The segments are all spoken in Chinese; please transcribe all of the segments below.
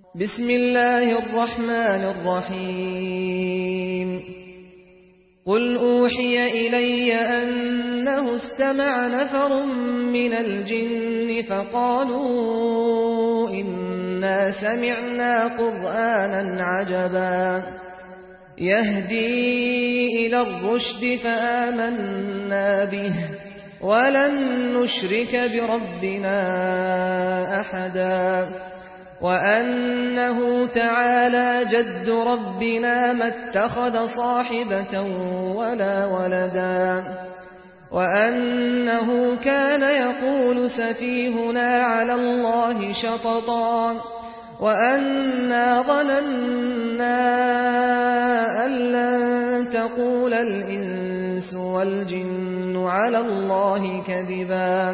بسم الله الرحمن الرحيم قل أوحي إلي أنه استمع نفر من الجن فقالوا إنا سمعنا قرآنا عجبا يهدي إلى الرشد فآمنا به ولن نشرك بربنا أحدا وأنه تعالى جد ربنا ما اتخذ صاحبة ولا ولدا وأنه كان يقول سفيهنا على الله شططا وأنا ظننا أن لن تقول الإنس والجن على الله كذبا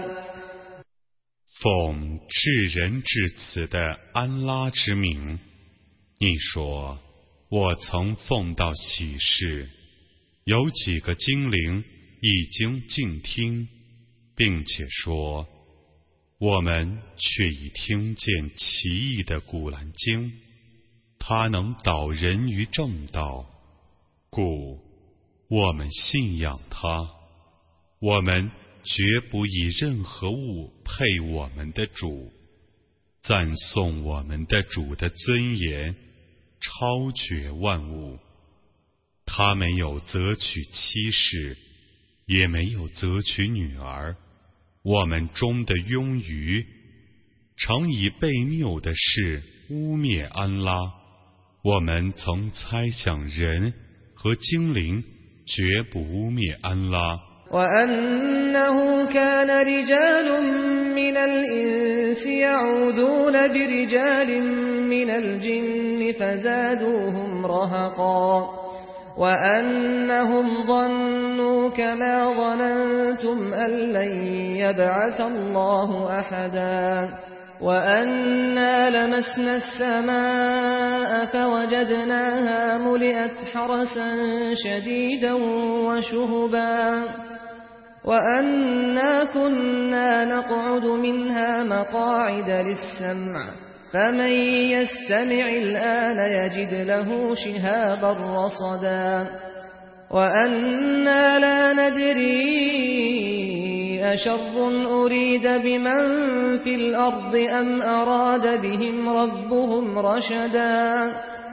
奉至仁至慈的安拉之名，你说，我曾奉到启示，有几个精灵已经静听，并且说，我们却已听见奇异的古兰经，它能导人于正道，故我们信仰它，我们绝不以任何物配我们的主，赞颂我们的主的尊严，超绝万物。他没有择取妻室，也没有择取女儿。我们中的庸愚，常以悖谬的事污蔑安拉。我们曾猜想人和精灵绝不污蔑安拉。 وأنه كان رجال من الإنس يعوذون برجال من الجن فزادوهم رهقا وأنهم ظنوا كما ظننتم أن لن يبعث الله أحدا وأنا لمسنا السماء فوجدناها ملئت حرسا شديدا وشهبا وأنا كنا نقعد منها مقاعد للسمع فمن يستمع الآن يجد له شهابا رصدا وأنا لا ندري أشر أريد بمن في الأرض أم أراد بهم ربهم رشدا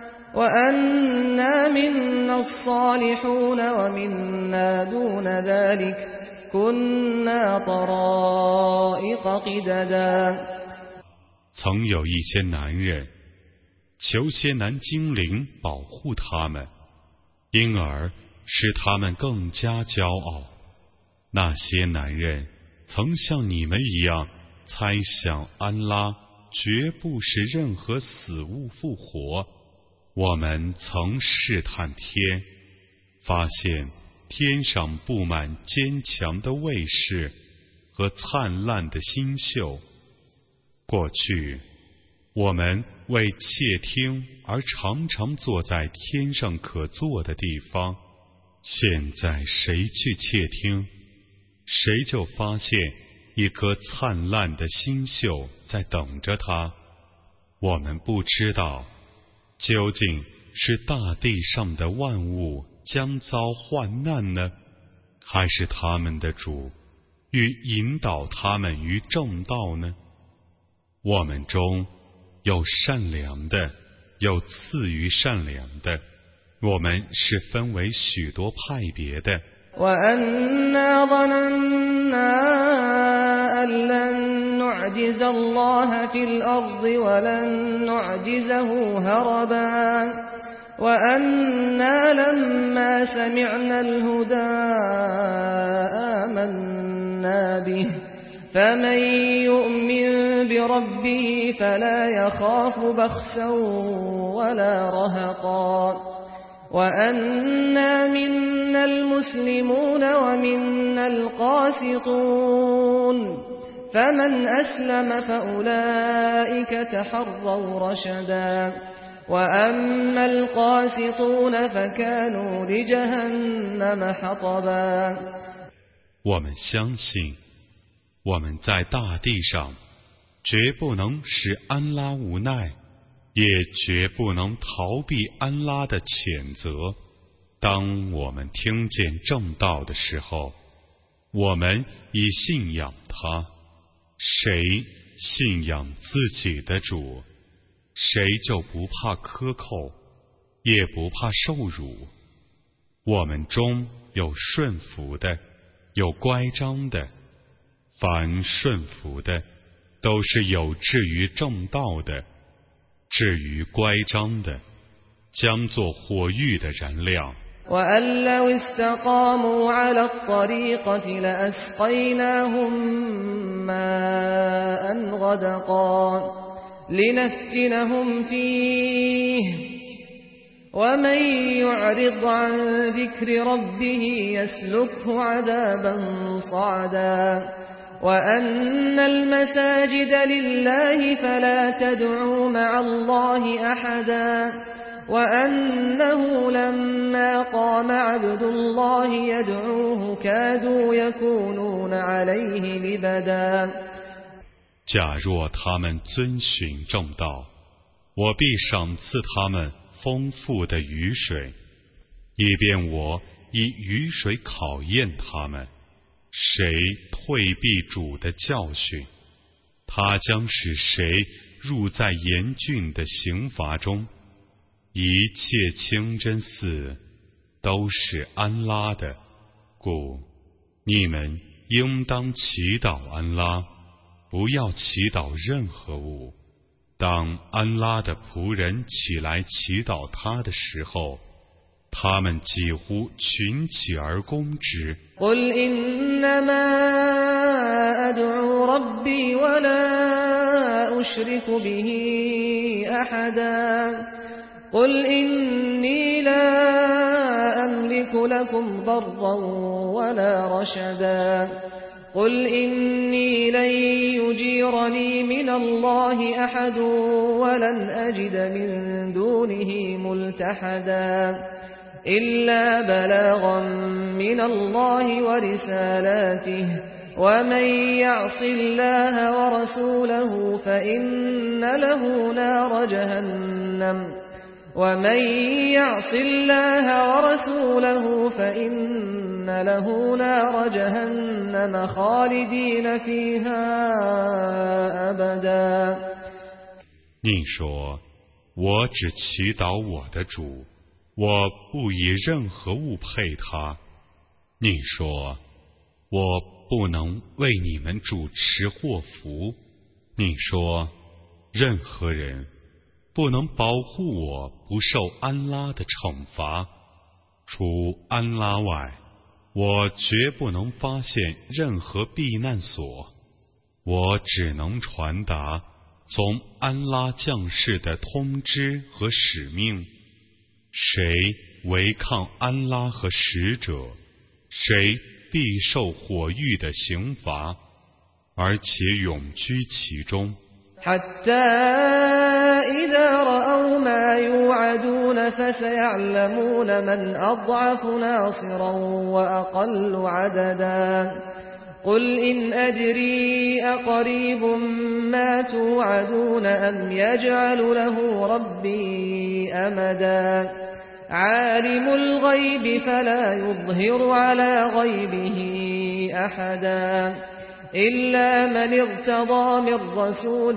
وأنا منا الصالحون ومنا دون ذلك كنا طرائق قددا 曾有一些男人求些男精灵保护他们，因而使他们更加骄傲。那些男人曾像你们一样猜想安拉绝不使任何死物复活。我们曾试探天，发现天上布满坚强的卫士和灿烂的星宿。过去，我们为窃听而常常坐在天上可坐的地方。现在谁去窃听，谁就发现一颗灿烂的星宿在等着他。我们不知道，究竟是大地上的万物将遭患难呢，还是他们的主欲引导他们于正道呢？我们中有善良的，有次于善良的，我们是分为许多派别的。 وأنا ظننا أن لن نعجز الله في الأرض ولن نعجزه هربا وأنا لما سمعنا الهدى آمنا به فمن يؤمن بربه فلا يخاف بخسا ولا رهقا وأنا منا المسلمون ومنا القاسطون فمن أسلم فأولئك تحروا رشدا وأما القاسطون فكانوا لجهنم حطبا 我们相信，我们在大地上绝不能使安拉无奈， 也绝不能逃避安拉的谴责。当我们听见正道的时候，我们已信仰他。谁信仰自己的主，谁就不怕克扣，也不怕受辱。我们中有顺服的，有乖张的。凡顺服的，都是有志于正道的；至于乖张的，将做火狱的燃料。 وأن لو استقاموا على الطريقة لأسقيناهم ماء غدقا لنفتنهم فيه ومن يعرض عن ذكر ربه يسلكه عذابا صعدا وأن المساجد لله فلا تدعوا مع الله أحدا وأنه لما قام عبد الله يدعوه كادوا يكونون عليه لبدا 假若他们遵循正道，我必赏赐他们丰富的雨水，以便我以雨水考验他们。谁退避主的教训，他将使谁入在严峻的刑罚中。一切清真寺都是安拉的，故你们应当祈祷安拉，不要祈祷任何物。当安拉的仆人起来祈祷他的时候，他们几乎群起而攻之。 قل إنما أدعو ربي ولا أشرك به أحدا قل إني لا أملك لكم ضرا ولا رشدا قل إني لن يجيرني من الله أحد ولن أجد من دونه ملتحدا إلا بلاغا من الله ورسالاته ومن يعص الله ورسوله فإن له نار جهنم ومن يعص الله ورسوله فإن له نار جهنم خالدين فيها أبدا 你说，我只祈祷我的主，我不以任何物配他。你说，我不能为你们主持祸福。你说，任何人不能保护我不受安拉的惩罚。除安拉外，我绝不能发现任何避难所。我只能传达从安拉降世的通知和使命。谁违抗安拉和使者，谁必受火狱的刑罚，而且永居其中。 حتى إذا رأوا ما يوعدون فسيعلمون من أضعف ناصرا وأقل عددا قل إن أدري أقريب ما توعدون أم يجعل له ربي أمدا عالم الغيب فلا يظهر على غيبه أحدا إلا من ارتضى من رسول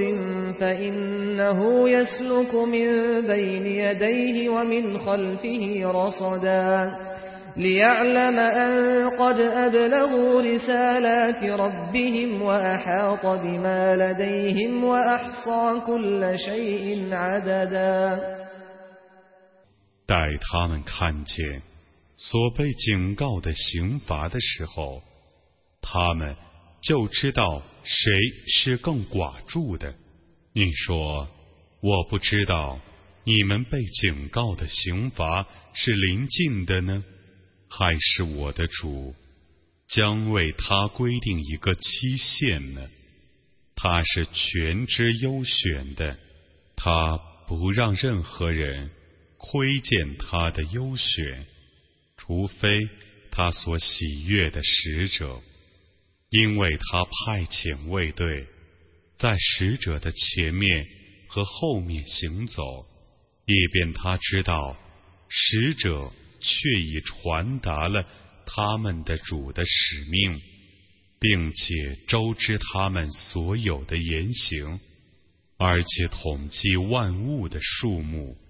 فإنه يسلك من بين يديه ومن خلفه رصدا ليعلم أن قد أبلغوا رسالات ربهم وأحاط بما لديهم وأحصى كل شيء عددا 待他们看见所被警告的刑罚的时候，他们就知道谁是更寡助的。你说，我不知道你们被警告的刑罚是临近的呢，还是我的主将为他规定一个期限呢？他是全知优选的，他不让任何人窥见他的优选，除非他所喜悦的使者。因为他派遣卫队，在使者的前面和后面行走，以便他知道使者确已传达了他们的主的使命，并且周知他们所有的言行，而且统计万物的数目。